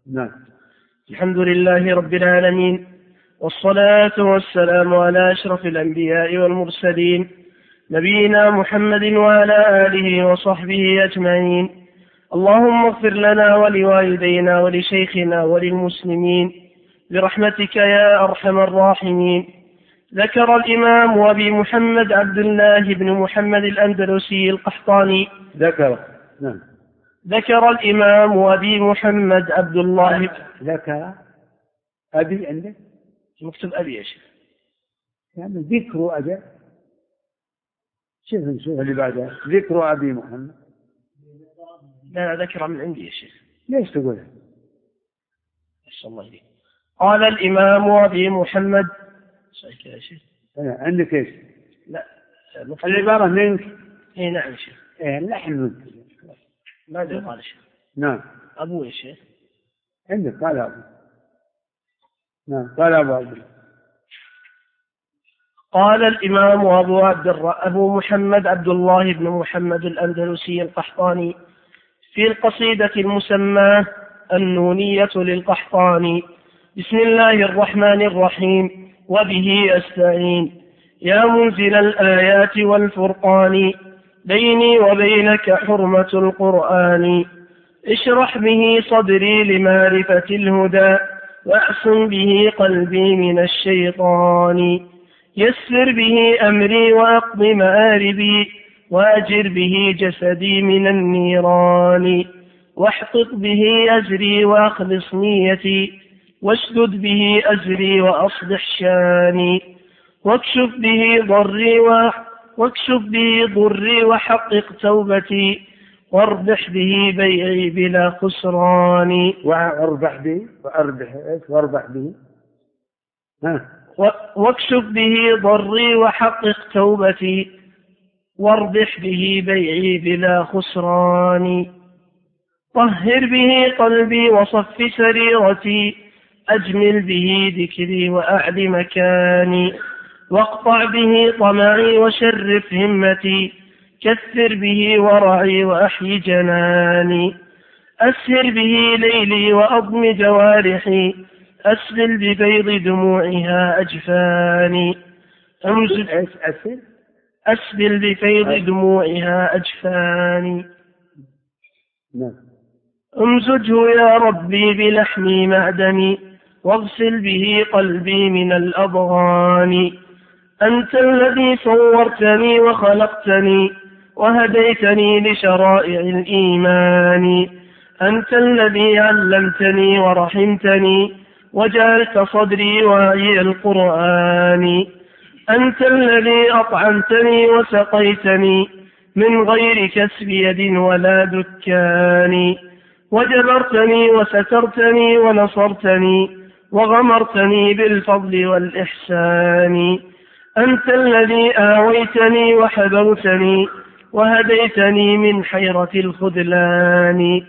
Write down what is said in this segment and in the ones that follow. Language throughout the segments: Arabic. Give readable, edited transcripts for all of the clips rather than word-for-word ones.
نعم. الحمد لله رب العالمين، والصلاة والسلام على أشرف الأنبياء والمرسلين، نبينا محمد وعلى آله وصحبه أجمعين. اللهم اغفر لنا ولوالدينا ولشيخنا وللمسلمين برحمتك يا أرحم الراحمين. ذكر الإمام أبي محمد عبد الله بن محمد الأندلسي القحطاني ذكر الإمام أبي محمد عبد الله. ذكر أبي عندك مكتب أبي يا شيخ، يعني ذكر أبي. شوف اللي بعدها ذكر أبي محمد. لا ذكر من عندي يا شيخ. ليش تقولها؟ الله يهديك. قال الإمام أبي محمد. صحيح يا شيخ. عندك إيش؟ لا العبارة منك. إيه نعم يا شيخ. اللحن منك. ماذا قال الشيخ؟ نعم. أبو يا شيخ. عندك قال أبو. نعم قال أبو. قال الإمام أبو محمد عبد الله بن محمد الأندلسي القحطاني في القصيدة المسماة النونية للقحطاني: بسم الله الرحمن الرحيم وبه أستعين. يا منزل الآيات والفرقان، بيني وبينك حرمة القرآن. اشرح به صدري لمعرفة الهدى، واعصم به قلبي من الشيطان. يسر به أمري وأقض مآربي، وأجر به جسدي من النيران. واحقق به أجري وأخلص نيتي، واشدد به أزري وأصلح شاني. واكشف به ضري وحقق توبتي، واربح به بيعي بلا خسران. واكشف به ضري وحقق توبتي، واربح به بيعي بلا خسران. طهر به قلبي وصف سريرتي، أجمل به ذكري وأعل مكاني. واقطع به طمعي وشرف همتي، كثر به ورعي وأحي جناني. أسهر به ليلي وأضم جوارحي، أسبل ببيض دموعها أجفاني. أسبل بفيض دموعها أجفاني. امزجه يا ربي بلحمي معدني، واغسل به قلبي من الأضغان. أنت الذي صورتني وخلقتني، وهديتني لشرائع الإيمان. أنت الذي علمتني ورحمتني، وجعلت صدري واعي القرآن. أنت الذي أطعمتني وسقيتني، من غير كسب يد ولا دكان. وجبرتني وسترتني ونصرتني، وغمرتني بالفضل والإحسان. أنت الذي آويتني وحبوتني، وهديتني من حيرة الخذلان.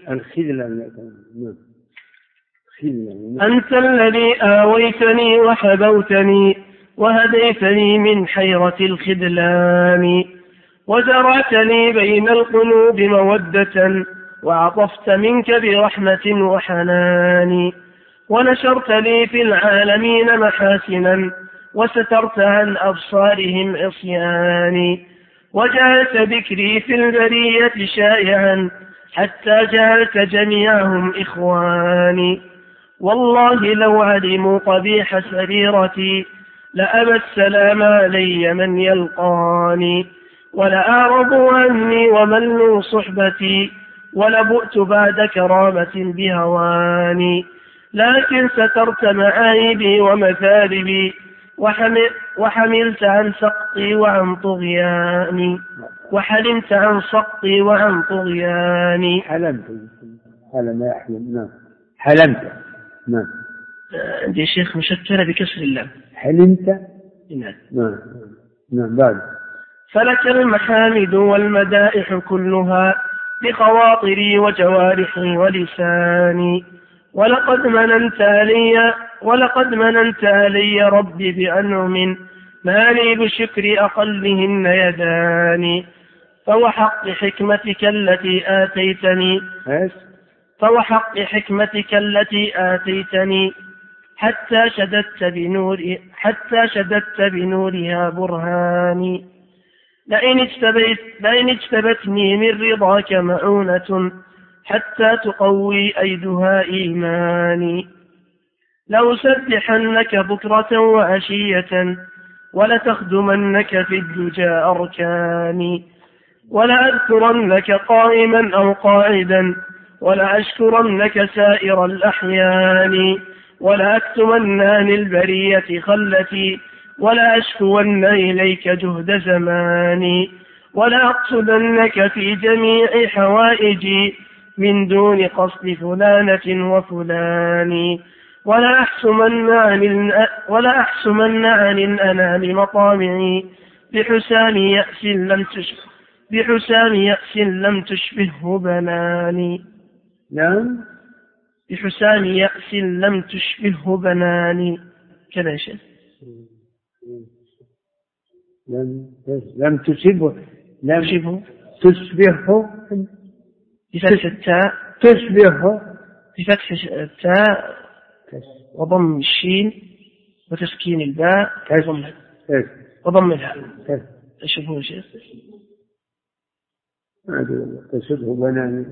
أنت الذي آويتني وحبوتني، وهديتني من حيرة الخذلان. وزرعتني بين القلوب مودة، وعطفت منك برحمة وحنان. ونشرت لي في العالمين محاسنا، وسترت عن أبصارهم عصياني. وجعلت ذكري في البرية شائعا، حتى جعلت جميعهم إخواني. والله لو علموا قبيح سريرتي، لأبى السلام علي من يلقاني. ولأعرضوا عني وملوا صحبتي، ولبؤت بعد كرامة بهواني. لكن سترت معايبي ومثالبي، وحملت عن سقطي وعن طغياني. وحلمت عن سقطي وعن طغياني. حلمت. نعم. عندي شيخ مشكلة بكسر اللام. حلمت. نعم. بعد. فلك المحامد والمدائح كلها، بخواطري وجوارحي ولساني. ولقد مننت علي ربي بأنعم، ما لي بشكر أقلهن يداني. فوحق حكمتك التي آتيتني. فوحق حكمتك التي آتيتني حتى شددت بنورها برهاني. لئن اجتبتني من رضاك معونة حتى تقوي أيدها إيماني. لأسبحنك بكرة وعشية ولتخدمنك في الدجى أركاني. ولأذكرنك قائما أو قاعدا ولأشكرنك سائر الأحيان. ولأكتمن عن البرية خلتي ولأشكون إليك جهد زماني. ولأقصدنك في جميع حوائجي من دون قصد فلانة وفلان. ولأحسمن عن الأنام مطامعي بحسام يأس لم تشبهه بناني. نعم بحسام يأس لم تشبهه بناني. كذا شيء. لم تشبهه بفتح التاء تشبهه بفتح التاء وضم الشين وتسكين الباء وضم الهاء. تشبهه شيء. تشبهه بناني.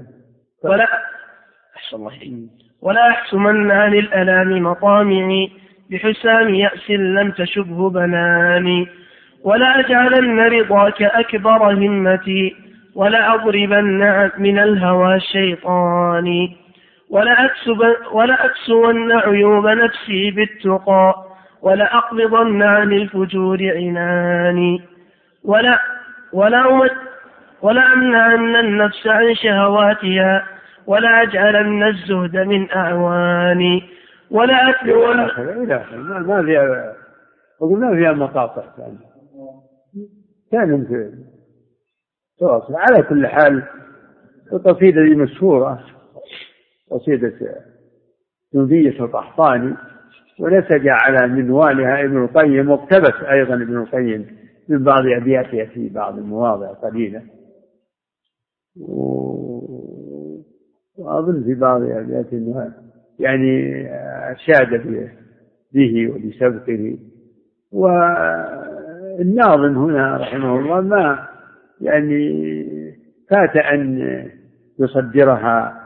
ولا أحسمن عن الألام مطامعي بحسام يأس لم تشبه بناني. ولا أجعلن رضاك أكبر همتي ولا أضربن من الهوى الشيطان. ولا أكسون عيوب نفسي بالتقى ولا أقبضن عن الفجور عناني. ولا أمنعن النفس عن شهواتها ولا أجعلن الزهد من أعواني. ولا أتلون ما فيها مقاطع كان تواصل. على كل حال القصيدة دي مشهورة، قصيدة جندية القحطاني، ونسج على منوالها ابن القيم، واقتبس أيضا ابن القيم من بعض أبياتها في بعض المواضع قليلة، وأظن في بعض أبياته يعني أشاد به ولسبقه. والناظم هنا رحمه الله ما يعني فات أن يصدرها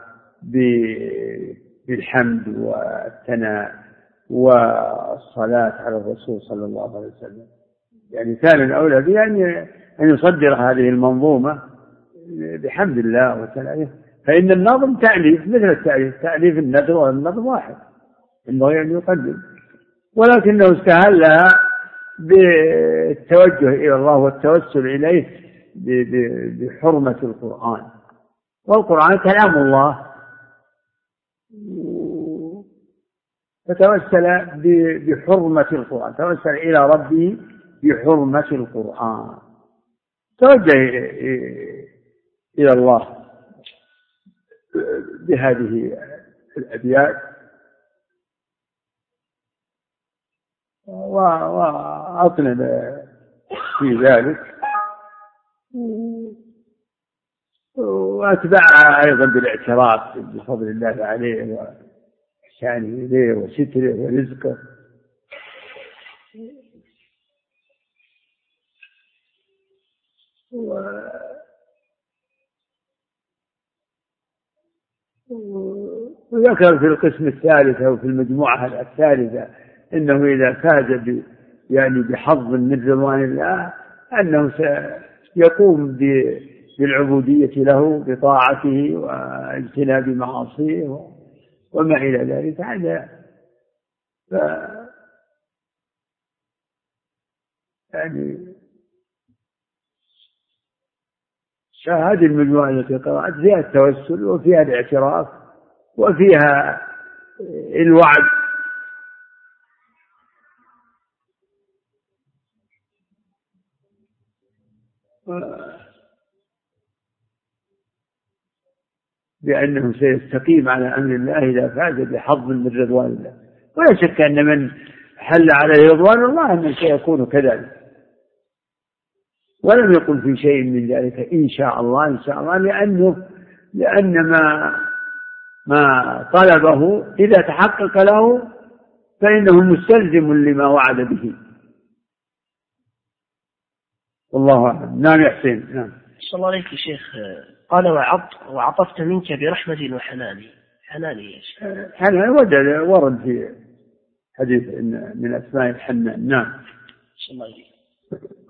بالحمد والثناء والصلاة على الرسول صلى الله عليه وسلم. يعني كان الأولى بأن يصدر هذه المنظومة بحمد الله وثنائه، فإن النظم تأليف مثل التأليف، تأليف النثر والنظم واحد، ينبغي أن يقدم، ولكنه استهلها بالتوجه إلى الله والتوسل إليه بحرمة القرآن، والقرآن كلام الله، فتوسل بحرمة القرآن، توسل إلى ربه بحرمة القرآن، توجه إلى الله بهذه الأبيات، وأطنب في ذلك، وأتبعها أيضا بالاعتراف بفضل الله عليه وإحسانه إليه وستره ورزقه. وذكر في القسم الثالث أو في المجموعة الثالثة إنه إذا فاز يعني بحظ من رضوان الله أنه سيقوم بالعبودية له بطاعته واجتناب معاصيه وما إلى ذلك. هذا يعني هذه المجموعة التي قرأت فيها التوسل وفيها الاعتراف وفيها الوعد، بأنه سيستقيم على أمر الله إذا فاز بحظ من رضوان الله. ولا شك أن من حل عليه رضوان الله أنه سيكون كذلك، ولم يقل في شيء من ذلك إن شاء الله إن شاء الله، لأن ما ما طلبه إذا تحقق له فإنه مستلزم لما وعد به. والله أعلم. نعم يا حسين. نعم. صلى الله عليك يا شيخ. قال وعطفت منك برحمة وحناني. حناني يا شيخ. حنان ورد في حديث من أسماء الحنان. نعم. صلى الله عليه.